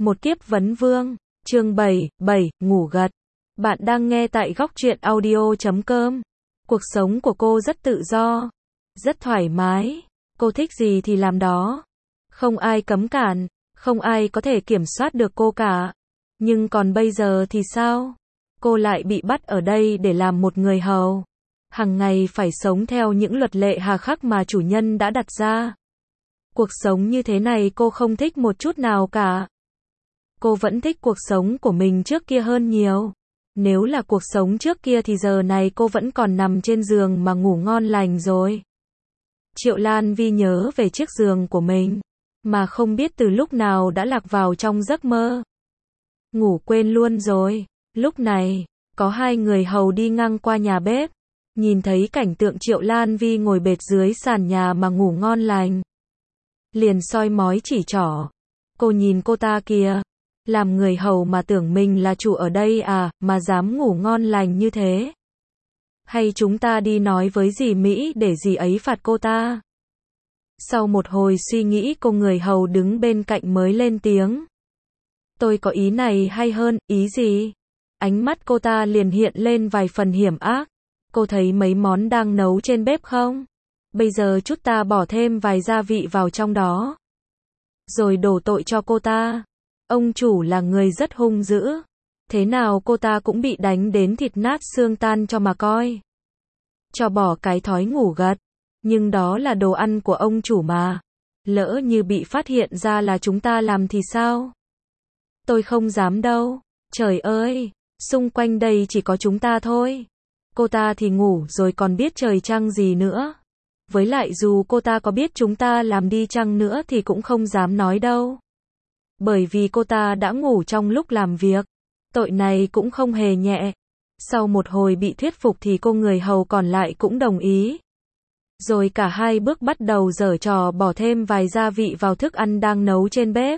Một kiếp vấn vương, chương 7, ngủ gật. Bạn đang nghe tại góc truyện audio.com. Cuộc sống của cô rất tự do, rất thoải mái, cô thích gì thì làm đó. Không ai cấm cản, không ai có thể kiểm soát được cô cả. Nhưng còn bây giờ thì sao? Cô lại bị bắt ở đây để làm một người hầu. Hằng ngày phải sống theo những luật lệ hà khắc mà chủ nhân đã đặt ra. Cuộc sống như thế này cô không thích một chút nào cả. Cô vẫn thích cuộc sống của mình trước kia hơn nhiều. Nếu là cuộc sống trước kia thì giờ này cô vẫn còn nằm trên giường mà ngủ ngon lành rồi. Triệu Lan Vi nhớ về chiếc giường của mình, mà không biết từ lúc nào đã lạc vào trong giấc mơ. Ngủ quên luôn rồi. Lúc này, có hai người hầu đi ngang qua nhà bếp. Nhìn thấy cảnh tượng Triệu Lan Vi ngồi bệt dưới sàn nhà mà ngủ ngon lành. Liền soi mói chỉ trỏ. Cô nhìn cô ta kìa. Làm người hầu mà tưởng mình là chủ ở đây à, mà dám ngủ ngon lành như thế. Hay chúng ta đi nói với dì Mỹ để dì ấy phạt cô ta. Sau một hồi suy nghĩ cô người hầu đứng bên cạnh mới lên tiếng. Tôi có ý này hay hơn, ý gì? Ánh mắt cô ta liền hiện lên vài phần hiểm ác. Cô thấy mấy món đang nấu trên bếp không? Bây giờ chút ta bỏ thêm vài gia vị vào trong đó. Rồi đổ tội cho cô ta. Ông chủ là người rất hung dữ. Thế nào cô ta cũng bị đánh đến thịt nát xương tan cho mà coi. Cho bỏ cái thói ngủ gật. Nhưng đó là đồ ăn của ông chủ mà. Lỡ như bị phát hiện ra là chúng ta làm thì sao? Tôi không dám đâu. Trời ơi, xung quanh đây chỉ có chúng ta thôi. Cô ta thì ngủ rồi còn biết trời trăng gì nữa. Với lại dù cô ta có biết chúng ta làm đi chăng nữa thì cũng không dám nói đâu. Bởi vì cô ta đã ngủ trong lúc làm việc. Tội này cũng không hề nhẹ. Sau một hồi bị thuyết phục thì cô người hầu còn lại cũng đồng ý. Rồi cả hai bước bắt đầu giở trò bỏ thêm vài gia vị vào thức ăn đang nấu trên bếp.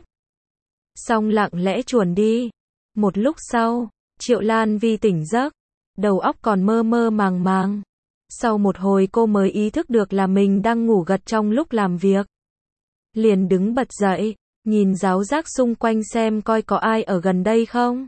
Xong lặng lẽ chuồn đi. Một lúc sau, Triệu Lan Vi tỉnh giấc. Đầu óc còn mơ mơ màng màng. Sau một hồi cô mới ý thức được là mình đang ngủ gật trong lúc làm việc. Liền đứng bật dậy, nhìn ráo rác xung quanh xem coi có ai ở gần đây không.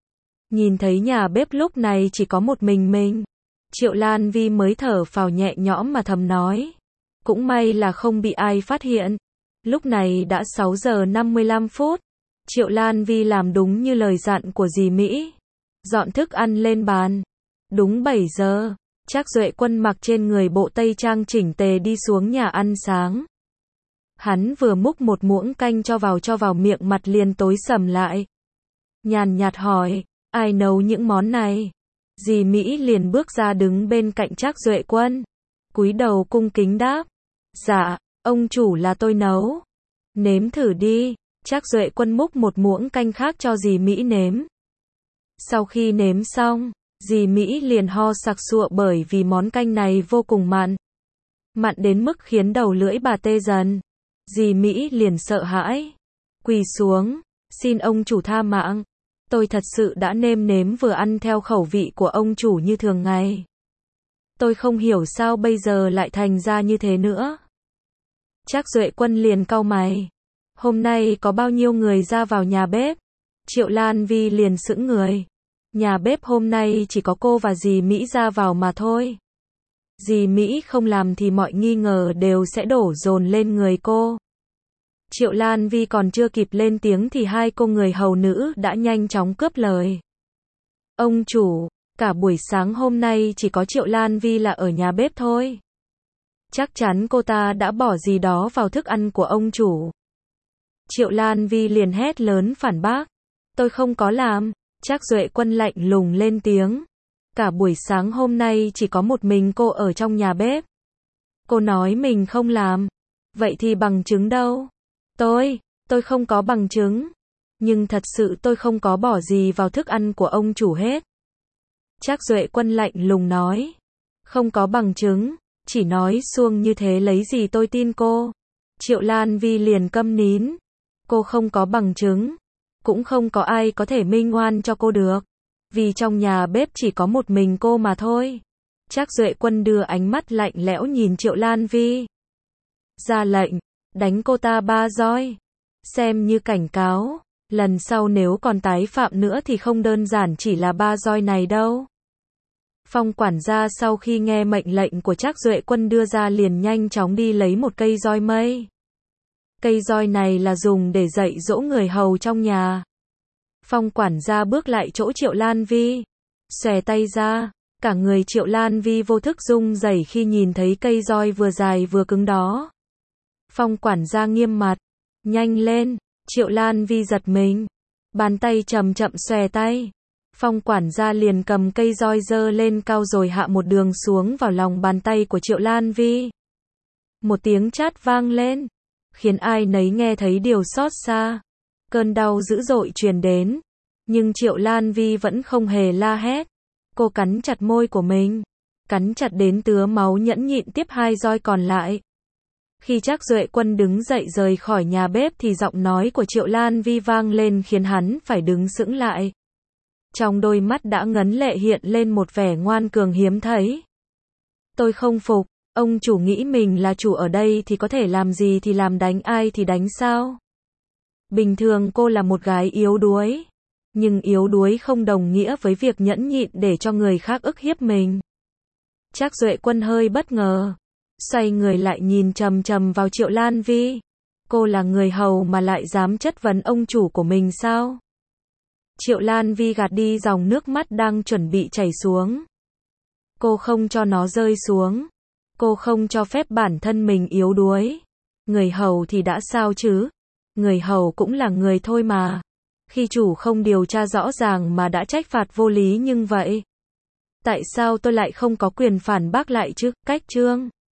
Nhìn thấy nhà bếp lúc này chỉ có một mình. Triệu Lan Vi mới thở phào nhẹ nhõm mà thầm nói. Cũng may là không bị ai phát hiện. Lúc này đã 6 giờ 55 phút. Triệu Lan Vi làm đúng như lời dặn của dì Mỹ. Dọn thức ăn lên bàn. Đúng 7 giờ, Trác Duệ Quân mặc trên người bộ tây trang chỉnh tề đi xuống nhà ăn sáng. Hắn vừa múc một muỗng canh cho vào miệng mặt liền tối sầm lại. Nhàn nhạt hỏi, ai nấu những món này? Dì Mỹ liền bước ra đứng bên cạnh Trác Duệ Quân. Cúi đầu cung kính đáp. Dạ, ông chủ là tôi nấu. Nếm thử đi. Trác Duệ Quân múc một muỗng canh khác cho dì Mỹ nếm. Sau khi nếm xong, dì Mỹ liền ho sặc sụa bởi vì món canh này vô cùng mặn. Mặn đến mức khiến đầu lưỡi bà tê dần. Dì Mỹ liền sợ hãi. Quỳ xuống, xin ông chủ tha mạng. Tôi thật sự đã nêm nếm vừa ăn theo khẩu vị của ông chủ như thường ngày. Tôi không hiểu sao bây giờ lại thành ra như thế nữa. Trác Duệ Quân liền cau mày. Hôm nay có bao nhiêu người ra vào nhà bếp? Triệu Lan Vi liền sững người. Nhà bếp hôm nay chỉ có cô và dì Mỹ ra vào mà thôi. Dì Mỹ không làm thì mọi nghi ngờ đều sẽ đổ dồn lên người cô. Triệu Lan Vi còn chưa kịp lên tiếng thì hai cô người hầu nữ đã nhanh chóng cướp lời. Ông chủ, cả buổi sáng hôm nay chỉ có Triệu Lan Vi là ở nhà bếp thôi. Chắc chắn cô ta đã bỏ gì đó vào thức ăn của ông chủ. Triệu Lan Vi liền hét lớn phản bác. Tôi không có làm. Trác Duệ Quân lạnh lùng lên tiếng. Cả buổi sáng hôm nay chỉ có một mình cô ở trong nhà bếp. Cô nói mình không làm. Vậy thì bằng chứng đâu? Tôi không có bằng chứng. Nhưng thật sự tôi không có bỏ gì vào thức ăn của ông chủ hết. Trác Duệ Quân lạnh lùng nói. Không có bằng chứng, chỉ nói suông như thế lấy gì tôi tin cô. Triệu Lan Vi liền câm nín. Cô không có bằng chứng. Cũng không có ai có thể minh oan cho cô được. Vì trong nhà bếp chỉ có một mình cô mà thôi. Trác Duệ Quân đưa ánh mắt lạnh lẽo nhìn Triệu Lan Vi. Ra lệnh, đánh cô ta 3 roi. Xem như cảnh cáo. Lần sau nếu còn tái phạm nữa thì không đơn giản chỉ là 3 roi này đâu. Phong quản gia sau khi nghe mệnh lệnh của Trác Duệ Quân đưa ra liền nhanh chóng đi lấy một cây roi mây. Cây roi này là dùng để dạy dỗ người hầu trong nhà. Phong quản gia bước lại chỗ Triệu Lan Vi, xòe tay ra, cả người Triệu Lan Vi vô thức rung rẩy khi nhìn thấy cây roi vừa dài vừa cứng đó. Phong quản gia nghiêm mặt, nhanh lên, Triệu Lan Vi giật mình, bàn tay chậm chậm xòe tay. Phong quản gia liền cầm cây roi giơ lên cao rồi hạ một đường xuống vào lòng bàn tay của Triệu Lan Vi. Một tiếng chát vang lên, khiến ai nấy nghe thấy điều xót xa. Cơn đau dữ dội truyền đến, nhưng Triệu Lan Vi vẫn không hề la hét. Cô cắn chặt môi của mình, cắn chặt đến tứa máu nhẫn nhịn tiếp 2 roi còn lại. Khi Trác Duệ Quân đứng dậy rời khỏi nhà bếp thì giọng nói của Triệu Lan Vi vang lên khiến hắn phải đứng sững lại. Trong đôi mắt đã ngấn lệ hiện lên một vẻ ngoan cường hiếm thấy. Tôi không phục, ông chủ nghĩ mình là chủ ở đây thì có thể làm gì thì làm, đánh ai thì đánh sao? Bình thường cô là một gái yếu đuối, nhưng yếu đuối không đồng nghĩa với việc nhẫn nhịn để cho người khác ức hiếp mình. Trác Duệ Quân hơi bất ngờ, xoay người lại nhìn chằm chằm vào Triệu Lan Vi. Cô là người hầu mà lại dám chất vấn ông chủ của mình sao? Triệu Lan Vi gạt đi dòng nước mắt đang chuẩn bị chảy xuống. Cô không cho nó rơi xuống. Cô không cho phép bản thân mình yếu đuối. Người hầu thì đã sao chứ? Người hầu cũng là người thôi mà. Khi chủ không điều tra rõ ràng mà đã trách phạt vô lý nhưng vậy, tại sao tôi lại không có quyền phản bác lại chứ? Cách chương